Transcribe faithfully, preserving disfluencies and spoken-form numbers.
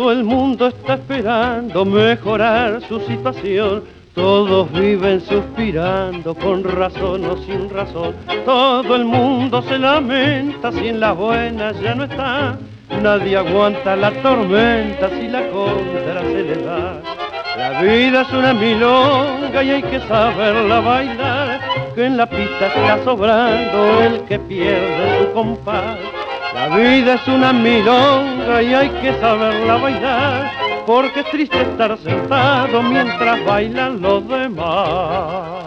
Todo el mundo está esperando mejorar su situación. Todos viven suspirando con razón o sin razón. Todo el mundo se lamenta si en las buenas ya no está. Nadie aguanta la tormenta si la contra se le da. La vida es una milonga y hay que saberla bailar, que en la pista está sobrando el que pierde su compás. La vida es una milonga y hay que saberla bailar, porque es triste estar sentado mientras bailan los demás.